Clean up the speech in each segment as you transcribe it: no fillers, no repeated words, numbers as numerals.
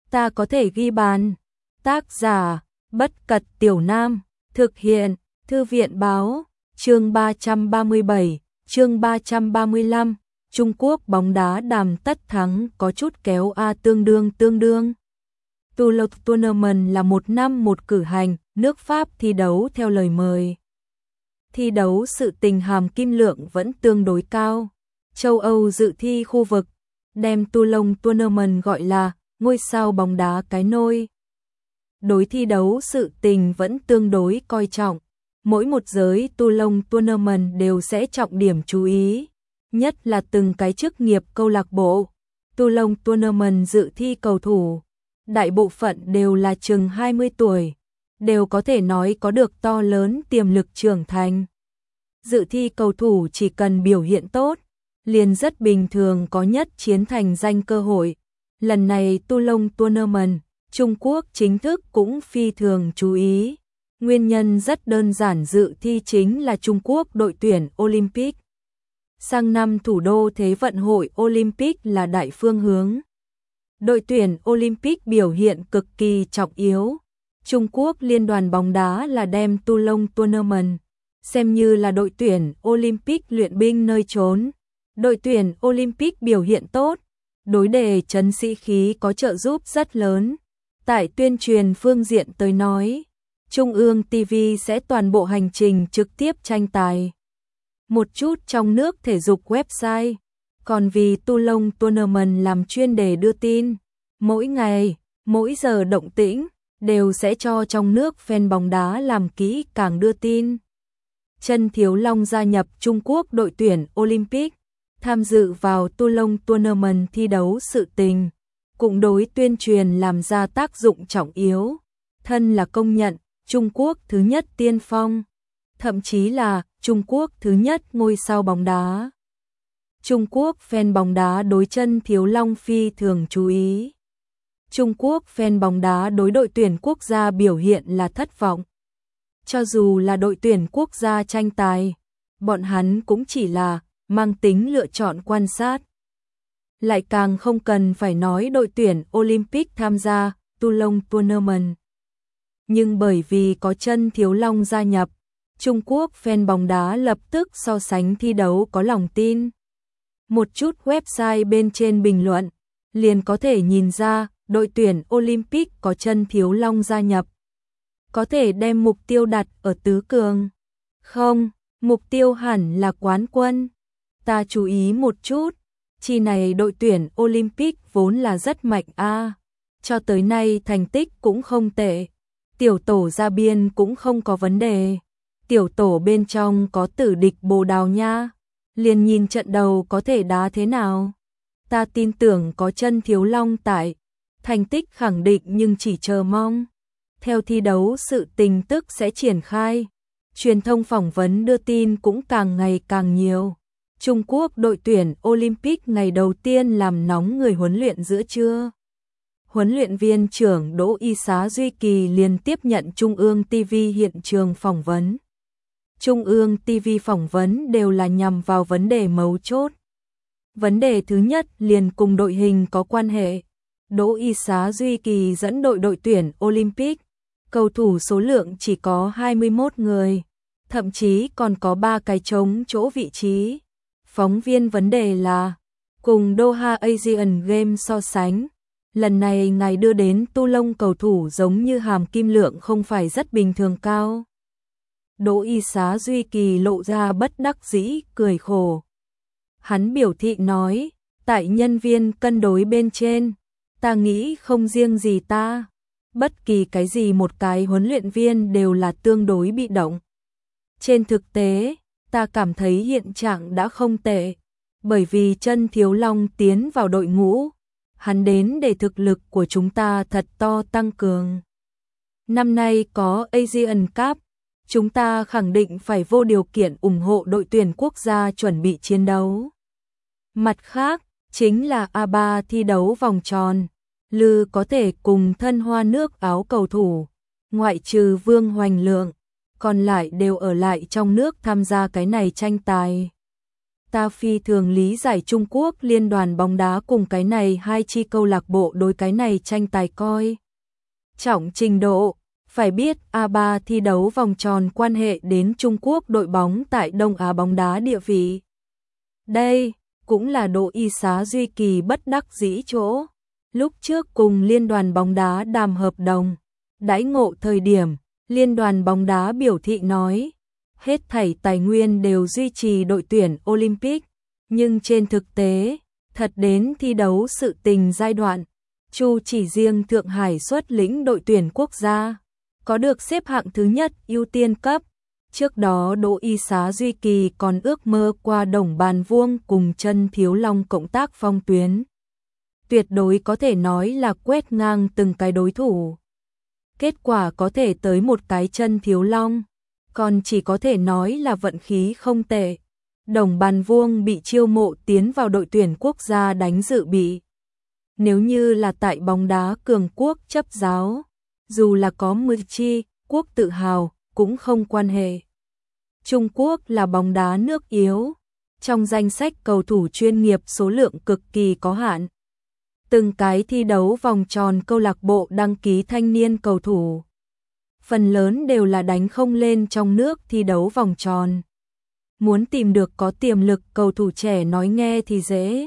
ta có thể ghi bàn. Tác giả, Bất Cật Tiểu Nam, thực hiện, Thư viện Báo, chương 337, chương 335, Trung Quốc bóng đá đàm tất thắng có chút kéo a tương đương. Toulon Tournament là một năm một cử hành, nước Pháp thi đấu theo lời mời. Thi đấu sự tình hàm kim lượng vẫn tương đối cao. Châu Âu dự thi khu vực, đem Toulon Tournament gọi là ngôi sao bóng đá cái nôi. Đối thi đấu sự tình vẫn tương đối coi trọng. Mỗi một giới Toulon Tournament đều sẽ trọng điểm chú ý, nhất là từng cái chức nghiệp câu lạc bộ. Toulon Tournament dự thi cầu thủ, đại bộ phận đều là chừng 20 tuổi, đều có thể nói có được to lớn tiềm lực trưởng thành. Dự thi cầu thủ chỉ cần biểu hiện tốt, liền rất bình thường có nhất chiến thành danh cơ hội. Lần này Toulon Tournament, Trung Quốc chính thức cũng phi thường chú ý. Nguyên nhân rất đơn giản, dự thi chính là Trung Quốc đội tuyển Olympic. Sang năm thủ đô Thế vận hội Olympic là đại phương hướng. Đội tuyển Olympic biểu hiện cực kỳ trọng yếu. Trung Quốc liên đoàn bóng đá là đem Toulon Tournament xem như là đội tuyển Olympic luyện binh nơi trốn. Đội tuyển Olympic biểu hiện tốt, đối đề trấn sĩ khí có trợ giúp rất lớn. Tại tuyên truyền phương diện tới nói, Trung ương TV sẽ toàn bộ hành trình trực tiếp tranh tài. Một chút trong nước thể dục website, còn vì Toulon Tournament làm chuyên đề đưa tin. Mỗi ngày, mỗi giờ động tĩnh, đều sẽ cho trong nước fan bóng đá làm kỹ càng đưa tin. Trân Thiếu Long gia nhập Trung Quốc đội tuyển Olympic, tham dự vào Toulon Tournament thi đấu sự tình, cũng đối tuyên truyền làm ra tác dụng trọng yếu. Thân là công nhận Trung Quốc thứ nhất tiên phong, thậm chí là Trung Quốc thứ nhất ngôi sao bóng đá. Trung Quốc fan bóng đá đối Trân Thiếu Long phi thường chú ý. Trung Quốc fan bóng đá đối đội tuyển quốc gia biểu hiện là thất vọng. Cho dù là đội tuyển quốc gia tranh tài, bọn hắn cũng chỉ là mang tính lựa chọn quan sát. Lại càng không cần phải nói đội tuyển Olympic tham gia Toulon Tournament. Nhưng bởi vì có Trân Thiếu Long gia nhập, Trung Quốc fan bóng đá lập tức so sánh thi đấu có lòng tin. Một chút website bên trên bình luận, liền có thể nhìn ra đội tuyển Olympic có Trân Thiếu Long gia nhập, có thể đem mục tiêu đặt ở tứ cường. Không, mục tiêu hẳn là quán quân. Ta chú ý một chút, chi này đội tuyển Olympic vốn là rất mạnh a, cho tới nay thành tích cũng không tệ. Tiểu tổ ra biên cũng không có vấn đề. Tiểu tổ bên trong có tử địch Bồ Đào Nha, liền nhìn trận đầu có thể đá thế nào. Ta tin tưởng có Trân Thiếu Long tại, thành tích khẳng định nhưng chỉ chờ mong. Theo thi đấu sự tình tức sẽ triển khai, truyền thông phỏng vấn đưa tin cũng càng ngày càng nhiều. Trung Quốc đội tuyển Olympic ngày đầu tiên làm nóng người huấn luyện giữa trưa. Huấn luyện viên trưởng Đỗ Y Xá Duy Kỳ liền tiếp nhận Trung ương TV hiện trường phỏng vấn. Trung ương TV phỏng vấn đều là nhằm vào vấn đề mấu chốt. Vấn đề thứ nhất liền cùng đội hình có quan hệ. Đỗ Y Xá Duy Kỳ dẫn đội tuyển Olympic, cầu thủ số lượng chỉ có 21 người, thậm chí còn có 3 cái trống chỗ vị trí. Phóng viên vấn đề là, cùng Doha Asian Games so sánh, lần này ngài đưa đến Toulon cầu thủ giống như hàm kim lượng không phải rất bình thường cao. Đỗ Y Xá Duy Kỳ lộ ra bất đắc dĩ, cười khổ. Hắn biểu thị nói, tại nhân viên cân đối bên trên, ta nghĩ không riêng gì ta, bất kỳ cái gì một cái huấn luyện viên đều là tương đối bị động. Trên thực tế, ta cảm thấy hiện trạng đã không tệ, bởi vì Trân Thiếu Long tiến vào đội ngũ, hắn đến để thực lực của chúng ta thật to tăng cường. Năm nay có Asian Cup, chúng ta khẳng định phải vô điều kiện ủng hộ đội tuyển quốc gia chuẩn bị chiến đấu. Mặt khác, chính là A3 thi đấu vòng tròn, Lư có thể cùng thân hoa nước áo cầu thủ, ngoại trừ Vương Hoành Lượng, còn lại đều ở lại trong nước tham gia cái này tranh tài. Ta phi thường lý giải Trung Quốc liên đoàn bóng đá cùng cái này hai chi câu lạc bộ đối cái này tranh tài coi trọng trình độ. Phải biết A3 thi đấu vòng tròn quan hệ đến Trung Quốc đội bóng tại Đông Á bóng đá địa vị. Đây cũng là Đỗ Y Xá Duy Kỳ bất đắc dĩ chỗ. Lúc trước cùng liên đoàn bóng đá đàm hợp đồng, đãi ngộ thời điểm, liên đoàn bóng đá biểu thị nói, hết thảy tài nguyên đều duy trì đội tuyển Olympic, nhưng trên thực tế, thật đến thi đấu sự tình giai đoạn, Chu chỉ riêng Thượng Hải xuất lĩnh đội tuyển quốc gia, có được xếp hạng thứ nhất ưu tiên cấp. Trước đó Đỗ Y Xá Duy Kỳ còn ước mơ qua Đồng Bàn Vuông cùng Chân Thiếu Long cộng tác phong tuyến. Tuyệt đối có thể nói là quét ngang từng cái đối thủ. Kết quả có thể tới một cái Chân Thiếu Long, còn chỉ có thể nói là vận khí không tệ. Đồng Bàn Vuông bị chiêu mộ tiến vào đội tuyển quốc gia đánh dự bị. Nếu như là tại bóng đá cường quốc chấp giáo, dù là có 10 chi quốc tự hào, cũng không quan hệ. Trung Quốc là bóng đá nước yếu, trong danh sách cầu thủ chuyên nghiệp số lượng cực kỳ có hạn. Từng cái thi đấu vòng tròn câu lạc bộ đăng ký thanh niên cầu thủ, phần lớn đều là đánh không lên trong nước thi đấu vòng tròn. Muốn tìm được có tiềm lực cầu thủ trẻ nói nghe thì dễ.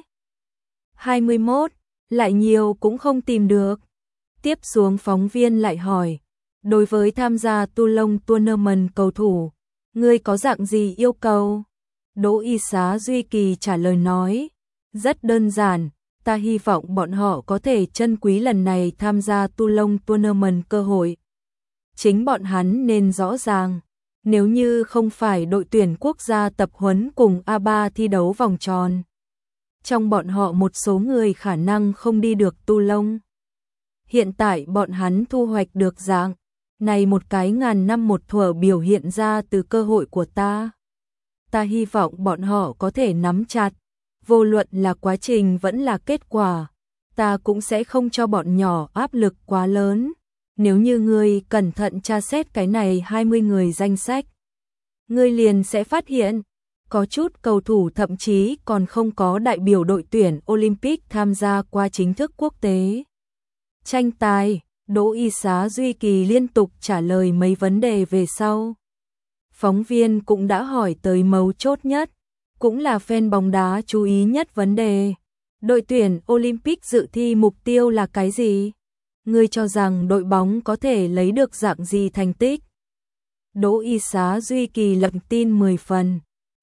21, lại nhiều cũng không tìm được. Tiếp xuống phóng viên lại hỏi, đối với tham gia Toulon Tournament cầu thủ, ngươi có dạng gì yêu cầu? Đỗ Y Xá Duy Kỳ trả lời nói, rất đơn giản, ta hy vọng bọn họ có thể trân quý lần này tham gia Toulon Tournament cơ hội. Chính bọn hắn nên rõ ràng, nếu như không phải đội tuyển quốc gia tập huấn cùng A3 thi đấu vòng tròn, trong bọn họ một số người khả năng không đi được Toulon. Hiện tại bọn hắn thu hoạch được dạng này một cái ngàn năm một thuở biểu hiện ra từ cơ hội của ta. Ta hy vọng bọn họ có thể nắm chặt, vô luận là quá trình vẫn là kết quả, ta cũng sẽ không cho bọn nhỏ áp lực quá lớn. Nếu như ngươi cẩn thận tra xét cái này 20 người danh sách, ngươi liền sẽ phát hiện, có chút cầu thủ thậm chí còn không có đại biểu đội tuyển Olympic tham gia qua chính thức quốc tế. Tranh tài, Đỗ Y Xá Duy Kỳ liên tục trả lời mấy vấn đề về sau. Phóng viên cũng đã hỏi tới mấu chốt nhất, cũng là fan bóng đá chú ý nhất vấn đề. Đội tuyển Olympic dự thi mục tiêu là cái gì? Ngươi cho rằng đội bóng có thể lấy được dạng gì thành tích? Đỗ Y Xá Duy Kỳ lặng tin 10 phần.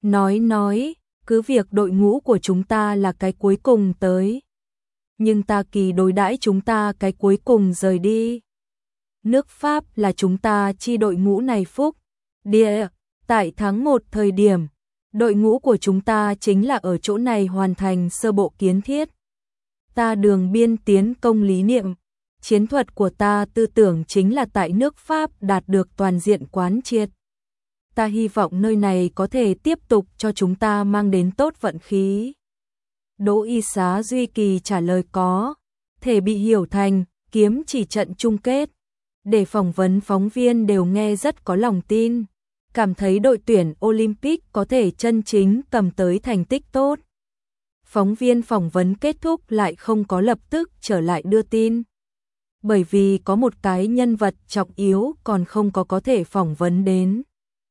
Nói, cứ việc đội ngũ của chúng ta là cái cuối cùng tới. Nhưng ta kỳ đối đãi chúng ta cái cuối cùng rời đi. Nước Pháp là chúng ta chi đội ngũ này phúc. Địa, tại tháng 1 thời điểm, đội ngũ của chúng ta chính là ở chỗ này hoàn thành sơ bộ kiến thiết. Ta đường biên tiến công lý niệm, chiến thuật của ta tư tưởng chính là tại nước Pháp đạt được toàn diện quán triệt. Ta hy vọng nơi này có thể tiếp tục cho chúng ta mang đến tốt vận khí. Đỗ Y Xá Duy Kỳ trả lời có thể bị hiểu thành kiếm chỉ trận chung kết. Để phỏng vấn phóng viên đều nghe rất có lòng tin, cảm thấy đội tuyển Olympic có thể chân chính cầm tới thành tích tốt. Phóng viên phỏng vấn kết thúc lại không có lập tức trở lại đưa tin. Bởi vì có một cái nhân vật trọng yếu còn không có thể phỏng vấn đến.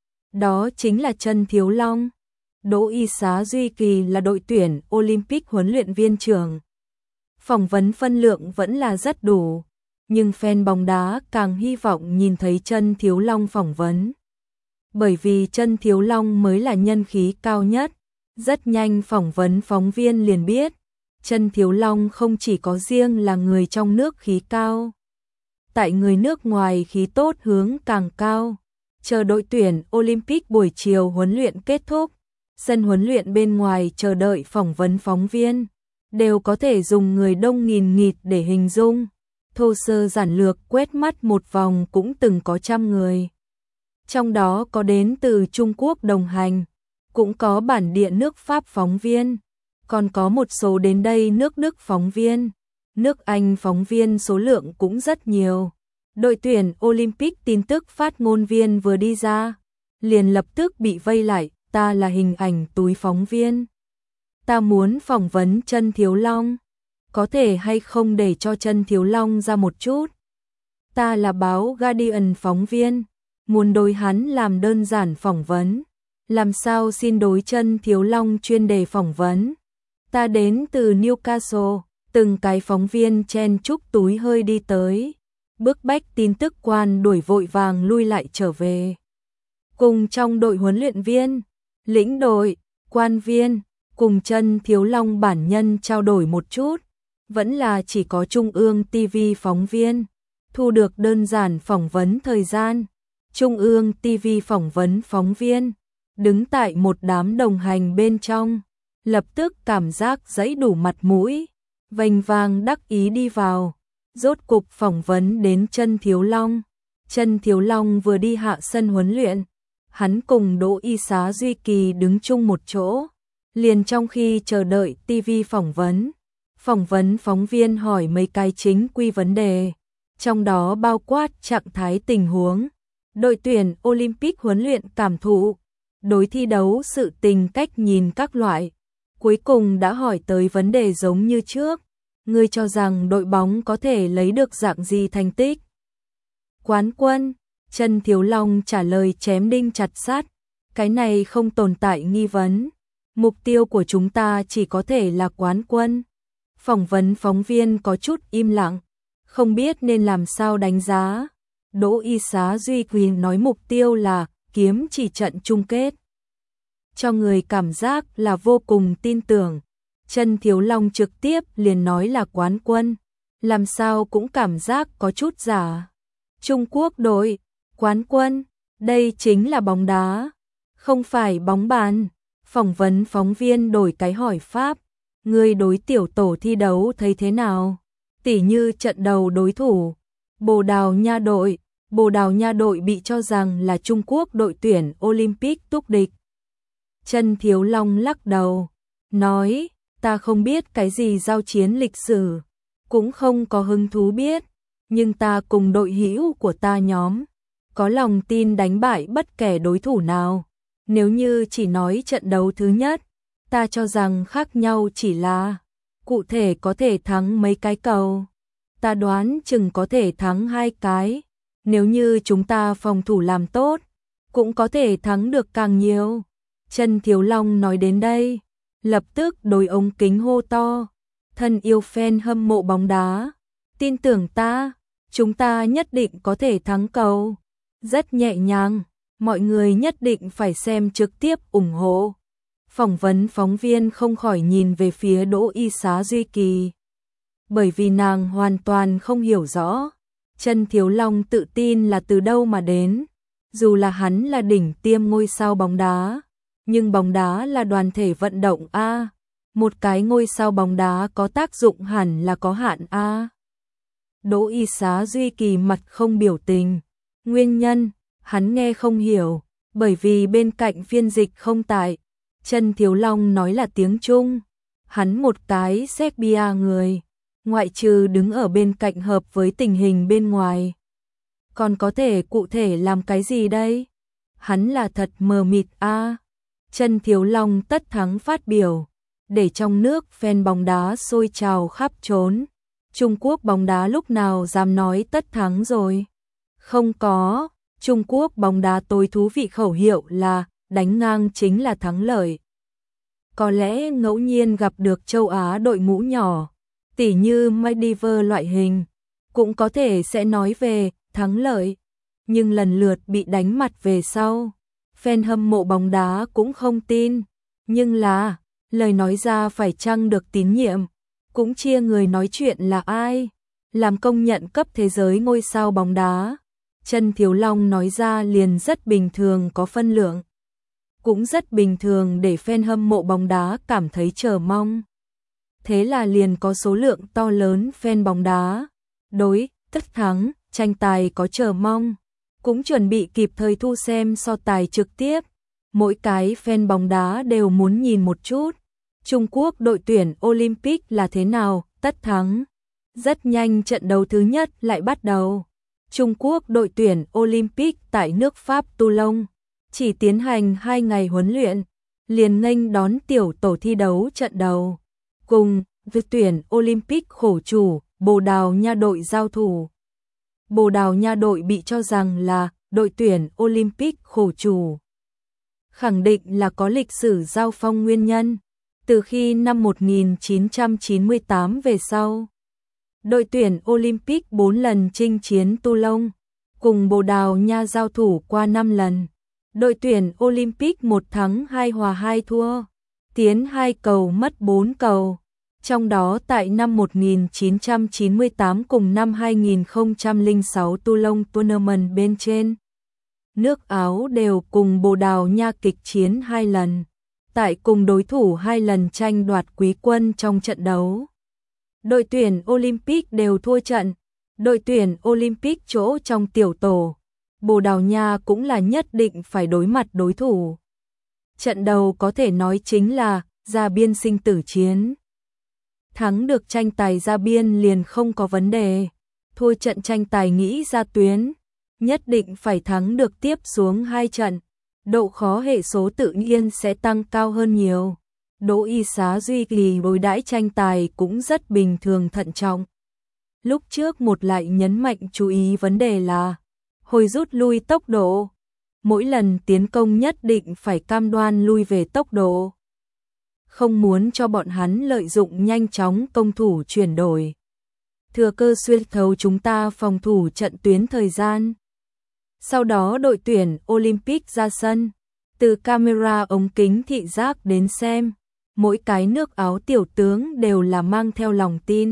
Đó chính là Chân Thiếu Long. Đỗ Y Xá Duy Kỳ là đội tuyển Olympic huấn luyện viên trưởng. Phỏng vấn phân lượng vẫn là rất đủ, nhưng fan bóng đá càng hy vọng nhìn thấy Chân Thiếu Long phỏng vấn. Bởi vì Chân Thiếu Long mới là nhân khí cao nhất. Rất nhanh phỏng vấn phóng viên liền biết, Chân Thiếu Long không chỉ có riêng là người trong nước khí cao. Tại người nước ngoài khí tốt hướng càng cao. Chờ đội tuyển Olympic buổi chiều huấn luyện kết thúc, sân huấn luyện bên ngoài chờ đợi phỏng vấn phóng viên, đều có thể dùng người đông nghìn nghịt để hình dung. Thô sơ giản lược quét mắt một vòng cũng từng có trăm người. Trong đó có đến từ Trung Quốc đồng hành, cũng có bản địa nước Pháp phóng viên, còn có một số đến đây nước Đức phóng viên, nước Anh phóng viên số lượng cũng rất nhiều. Đội tuyển Olympic tin tức phát ngôn viên vừa đi ra, liền lập tức bị vây lại, ta là hình ảnh túi phóng viên. ta muốn phỏng vấn Trân Thiếu Long, có thể hay không để cho Trân Thiếu Long ra một chút? Ta là báo Guardian phóng viên, muốn đối hắn làm đơn giản phỏng vấn, làm sao xin đối Trân Thiếu Long chuyên đề phỏng vấn? Ta đến từ Newcastle, từng cái phóng viên chen chúc túi hơi đi tới, bức bách tin tức quan đuổi vội vàng lui lại trở về. Cùng trong đội huấn luyện viên, lĩnh đội, quan viên, cùng Trân Thiếu Long bản nhân trao đổi một chút, vẫn là chỉ có Trung ương TV phóng viên, thu được đơn giản phỏng vấn thời gian. Trung ương TV phỏng vấn phóng viên, đứng tại một đám đồng hành bên trong, lập tức cảm giác dẫy đủ mặt mũi, vênh vang đắc ý đi vào, rốt cục phỏng vấn đến Trân Thiếu Long. Trân Thiếu Long vừa đi hạ sân huấn luyện, hắn cùng Đỗ Y Xá Duy Kỳ đứng chung một chỗ, liền trong khi chờ đợi TV phỏng vấn phóng viên hỏi mấy cái chính quy vấn đề, trong đó bao quát trạng thái tình huống, đội tuyển Olympic huấn luyện cảm thụ, đối thi đấu sự tình cách nhìn các loại. Cuối cùng đã hỏi tới vấn đề giống như trước, ngươi cho rằng đội bóng có thể lấy được dạng gì thành tích? Quán quân, Trân Thiếu Long trả lời chém đinh chặt sắt, cái này không tồn tại nghi vấn, mục tiêu của chúng ta chỉ có thể là quán quân. Phỏng vấn phóng viên có chút im lặng, không biết nên làm sao đánh giá. Đỗ Y Xá Duy Kỳ nói mục tiêu là kiếm chỉ trận chung kết, cho người cảm giác là vô cùng tin tưởng. Trân Thiếu Long trực tiếp liền nói là quán quân, làm sao cũng cảm giác có chút giả. Trung Quốc đội, quán quân, đây chính là bóng đá, không phải bóng bàn. Phỏng vấn phóng viên đổi cái hỏi pháp, người đối tiểu tổ thi đấu thấy thế nào? Tỉ như trận đầu đối thủ, Bồ Đào Nha đội bị cho rằng là Trung Quốc đội tuyển Olympic túc địch. Trân Thiếu Long lắc đầu, nói, ta không biết cái gì giao chiến lịch sử, cũng không có hứng thú biết, nhưng ta cùng đội hữu của ta nhóm, có lòng tin đánh bại bất kể đối thủ nào. Nếu như chỉ nói trận đấu thứ nhất, ta cho rằng khác nhau chỉ là, cụ thể có thể thắng mấy cái cầu, ta đoán chừng có thể thắng 2 cái, nếu như chúng ta phòng thủ làm tốt, cũng có thể thắng được càng nhiều. Trân Thiếu Long nói đến đây, lập tức đối ống kính hô to, thân yêu fan hâm mộ bóng đá, tin tưởng ta, chúng ta nhất định có thể thắng cầu. Rất nhẹ nhàng, mọi người nhất định phải xem trực tiếp ủng hộ. Phỏng vấn phóng viên không khỏi nhìn về phía Đỗ Y Xá Duy Kỳ, bởi vì nàng hoàn toàn không hiểu rõ Trân Thiếu Long tự tin là từ đâu mà đến. Dù là hắn là đỉnh tiêm ngôi sao bóng đá, nhưng bóng đá là đoàn thể vận động a, một cái ngôi sao bóng đá có tác dụng hẳn là có hạn a. Đỗ Y Xá Duy Kỳ mặt không biểu tình, nguyên nhân hắn nghe không hiểu, bởi vì bên cạnh phiên dịch không tại. Trân Thiếu Long nói là tiếng Trung, hắn một cái Serbia người, ngoại trừ đứng ở bên cạnh hợp với tình hình bên ngoài, còn có thể cụ thể làm cái gì đây? Hắn là thật mờ mịt a. Trân Thiếu Long tất thắng phát biểu, để trong nước fan bóng đá sôi trào khắp trốn. Trung Quốc bóng đá lúc nào dám nói tất thắng rồi? Không có, Trung Quốc bóng đá tối thú vị khẩu hiệu là đánh ngang chính là thắng lợi. Có lẽ ngẫu nhiên gặp được châu Á đội ngũ nhỏ, tỉ như Maldives loại hình, cũng có thể sẽ nói về thắng lợi, nhưng lần lượt bị đánh mặt về sau, fan hâm mộ bóng đá cũng không tin, nhưng là lời nói ra phải chăng được tín nhiệm, cũng chia người nói chuyện là ai, làm công nhận cấp thế giới ngôi sao bóng đá. Trân Thiếu Long nói ra liền rất bình thường có phân lượng, cũng rất bình thường để fan hâm mộ bóng đá cảm thấy chờ mong. Thế là liền có số lượng to lớn fan bóng đá đối tất thắng tranh tài có chờ mong, cũng chuẩn bị kịp thời thu xem so tài trực tiếp. Mỗi cái fan bóng đá đều muốn nhìn một chút Trung Quốc đội tuyển Olympic là thế nào tất thắng. Rất nhanh trận đấu thứ nhất lại bắt đầu. Trung Quốc đội tuyển Olympic tại nước Pháp Toulon chỉ tiến hành 2 ngày huấn luyện, liền nghênh đón tiểu tổ thi đấu trận đầu. Cùng với tuyển Olympic khổ chủ, Bồ Đào Nha đội giao thủ. Bồ Đào Nha đội bị cho rằng là đội tuyển Olympic khổ chủ. Khẳng định là có lịch sử giao phong nguyên nhân. Từ khi năm 1998 về sau, đội tuyển Olympic 4 lần chinh chiến Toulon, cùng Bồ Đào Nha giao thủ qua 5 lần. Đội tuyển Olympic 1 thắng 2 hòa 2 thua, tiến 2 cầu mất 4 cầu. Trong đó tại năm 1998 cùng năm 2006 Toulon Tournament bên trên, nước Áo đều cùng Bồ Đào Nha kịch chiến 2 lần, tại cùng đối thủ 2 lần tranh đoạt quý quân trong trận đấu. Đội tuyển Olympic đều thua trận, đội tuyển Olympic chỗ trong tiểu tổ, Bồ Đào Nha cũng là nhất định phải đối mặt đối thủ. Trận đầu có thể nói chính là ra biên sinh tử chiến. Thắng được tranh tài ra biên liền không có vấn đề, thua trận tranh tài nghĩ ra tuyến, nhất định phải thắng được tiếp xuống 2 trận, độ khó hệ số tự nhiên sẽ tăng cao hơn nhiều. Đỗ Y Xá duy trì đối đãi tranh tài cũng rất bình thường thận trọng. Lúc trước một lại nhấn mạnh chú ý vấn đề là hồi rút lui tốc độ. Mỗi lần tiến công nhất định phải cam đoan lui về tốc độ. Không muốn cho bọn hắn lợi dụng nhanh chóng công thủ chuyển đổi. Thừa cơ xuyên thấu chúng ta phòng thủ trận tuyến thời gian. Sau đó đội tuyển Olympic ra sân, từ camera ống kính thị giác đến xem, mỗi cái nước Áo tiểu tướng đều là mang theo lòng tin.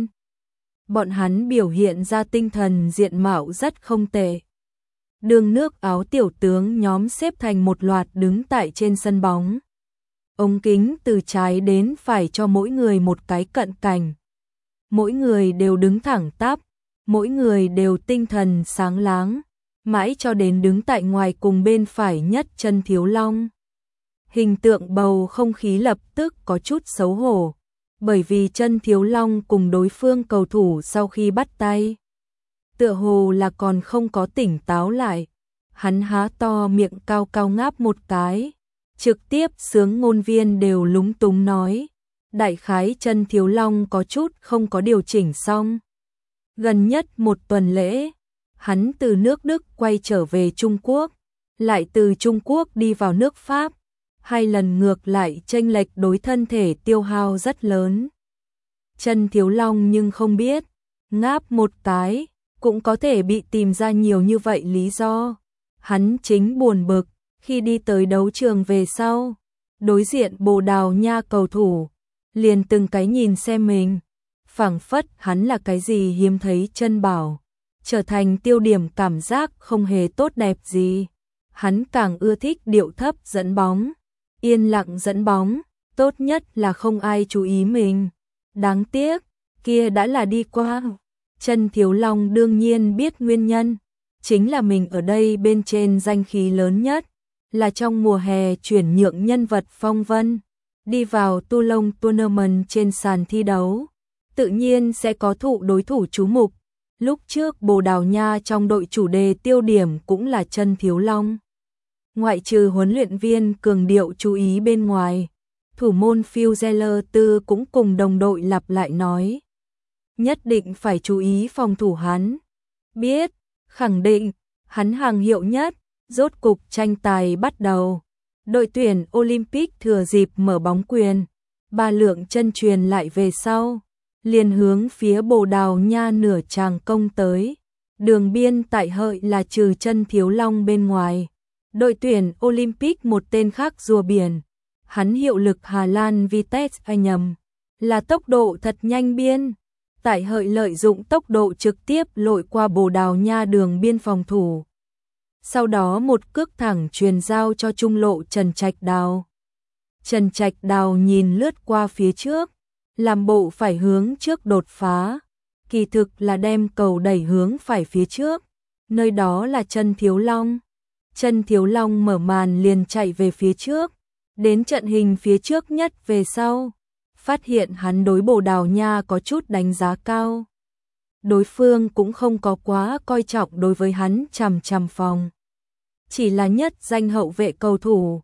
Bọn hắn biểu hiện ra tinh thần diện mạo rất không tệ. Đường nước Áo tiểu tướng nhóm xếp thành một loạt đứng tại trên sân bóng. Ống kính từ trái đến phải cho mỗi người một cái cận cảnh. Mỗi người đều đứng thẳng tắp, mỗi người đều tinh thần sáng láng, mãi cho đến đứng tại ngoài cùng bên phải nhất Chân Thiếu Long. Hình tượng bầu không khí lập tức có chút xấu hổ, bởi vì Chân Thiếu Long cùng đối phương cầu thủ sau khi bắt tay, tựa hồ là còn không có tỉnh táo lại. Hắn há to miệng cao cao ngáp một cái, trực tiếp sướng ngôn viên đều lúng túng nói. Đại khái Chân Thiếu Long có chút không có điều chỉnh xong. Gần nhất một tuần lễ, hắn từ nước Đức quay trở về Trung Quốc, lại từ Trung Quốc đi vào nước Pháp. 2 lần ngược lại chênh lệch đối thân thể tiêu hao rất lớn. Chân Thiếu Long nhưng không biết, ngáp một cái, cũng có thể bị tìm ra nhiều như vậy lý do. Hắn chính buồn bực, khi đi tới đấu trường về sau, đối diện Bồ Đào Nha cầu thủ, liền từng cái nhìn xem mình, phảng phất hắn là cái gì hiếm thấy chân bảo, trở thành tiêu điểm cảm giác không hề tốt đẹp gì. Hắn càng ưa thích điệu thấp dẫn bóng, yên lặng dẫn bóng, tốt nhất là không ai chú ý mình. Đáng tiếc, kia đã là đi qua. Chân Thiếu Long đương nhiên biết nguyên nhân, chính là mình ở đây bên trên danh khí lớn nhất, là trong mùa hè chuyển nhượng nhân vật phong vân, đi vào Toulon Tournament trên sàn thi đấu, tự nhiên sẽ có thụ đối thủ chú mục. Lúc trước Bồ Đào Nha trong đội chủ đề tiêu điểm cũng là Chân Thiếu Long. Ngoại trừ huấn luyện viên cường điệu chú ý bên ngoài, thủ môn Phil Zeller Tư cũng cùng đồng đội lặp lại nói. Nhất định phải chú ý phòng thủ hắn. Biết, khẳng định, hắn hàng hiệu nhất. Rốt cục tranh tài bắt đầu. Đội tuyển Olympic thừa dịp mở bóng quyền, 3 lượng chân truyền lại về sau, liền hướng phía Bồ Đào Nha nửa tràng công tới. Đường biên tại hợi là trừ Chân Thiếu Long bên ngoài. Đội tuyển Olympic một tên khác rùa biển, hắn hiệu lực Hà Lan Vitesse nhầm, là tốc độ thật nhanh biên. Tại hợi lợi dụng tốc độ trực tiếp lội qua Bồ Đào Nha đường biên phòng thủ. Sau đó một cước thẳng truyền giao cho trung lộ Trần Trạch Đào. Trần Trạch Đào nhìn lướt qua phía trước, làm bộ phải hướng trước đột phá, kỳ thực là đem cầu đẩy hướng phải phía trước, nơi đó là Chân Thiếu Long. Chân Thiếu Long mở màn liền chạy về phía trước, đến trận hình phía trước nhất về sau, phát hiện hắn đối Bồ Đào Nha có chút đánh giá cao. Đối phương cũng không có quá coi trọng đối với hắn chằm chằm phòng. Chỉ là nhất danh hậu vệ cầu thủ,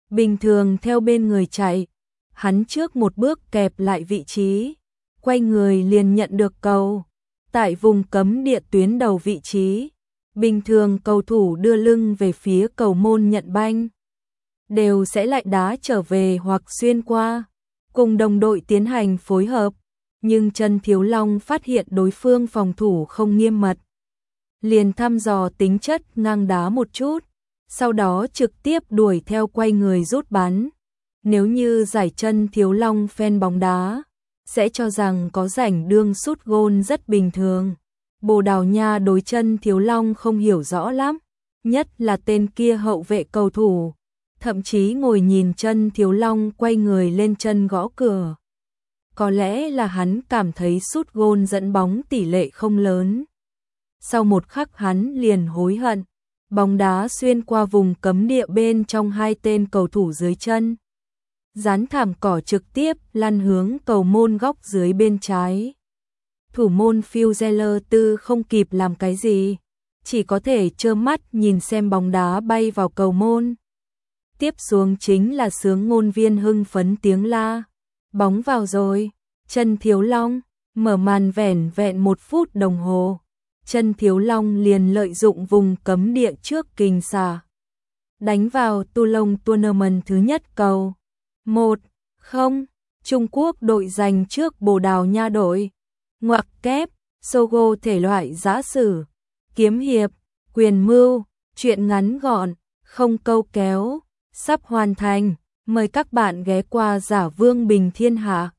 bình thường theo bên người chạy, hắn trước một bước kẹp lại vị trí, quay người liền nhận được cầu. Tại vùng cấm địa tuyến đầu vị trí, bình thường cầu thủ đưa lưng về phía cầu môn nhận banh, đều sẽ lại đá trở về hoặc xuyên qua, cùng đồng đội tiến hành phối hợp, nhưng Trần Thiếu Long phát hiện đối phương phòng thủ không nghiêm mật, liền thăm dò tính chất ngang đá một chút, sau đó trực tiếp đuổi theo quay người rút bắn. Nếu như giải Trần Thiếu Long fan bóng đá, sẽ cho rằng có rảnh đương sút gôn rất bình thường. Bồ Đào Nha đối Trần Thiếu Long không hiểu rõ lắm, nhất là tên kia hậu vệ cầu thủ, thậm chí ngồi nhìn Trần Thiếu Long quay người lên chân gõ cửa. Có lẽ là hắn cảm thấy sút gôn dẫn bóng tỷ lệ không lớn. Sau một khắc hắn liền hối hận, bóng đá xuyên qua vùng cấm địa bên trong hai tên cầu thủ dưới chân, dán thảm cỏ trực tiếp lăn hướng cầu môn góc dưới bên trái. Thủ môn Fuzeler Tư không kịp làm cái gì, chỉ có thể trơ mắt nhìn xem bóng đá bay vào cầu môn. Tiếp xuống chính là sướng ngôn viên hưng phấn tiếng la. Bóng vào rồi, Trần Thiếu Long, mở màn vẻn vẹn 1 phút đồng hồ. Trần Thiếu Long liền lợi dụng vùng cấm địa trước kình xà, đánh vào Toulon Tournament thứ nhất cầu. 1-0, Trung Quốc đội giành trước Bồ Đào Nha đội. Ngoặc kép, Sogo thể loại giã sử, kiếm hiệp, quyền mưu, truyện ngắn gọn, không câu kéo, sắp hoàn thành. Mời các bạn ghé qua Giả Vương Bình Thiên Hạ.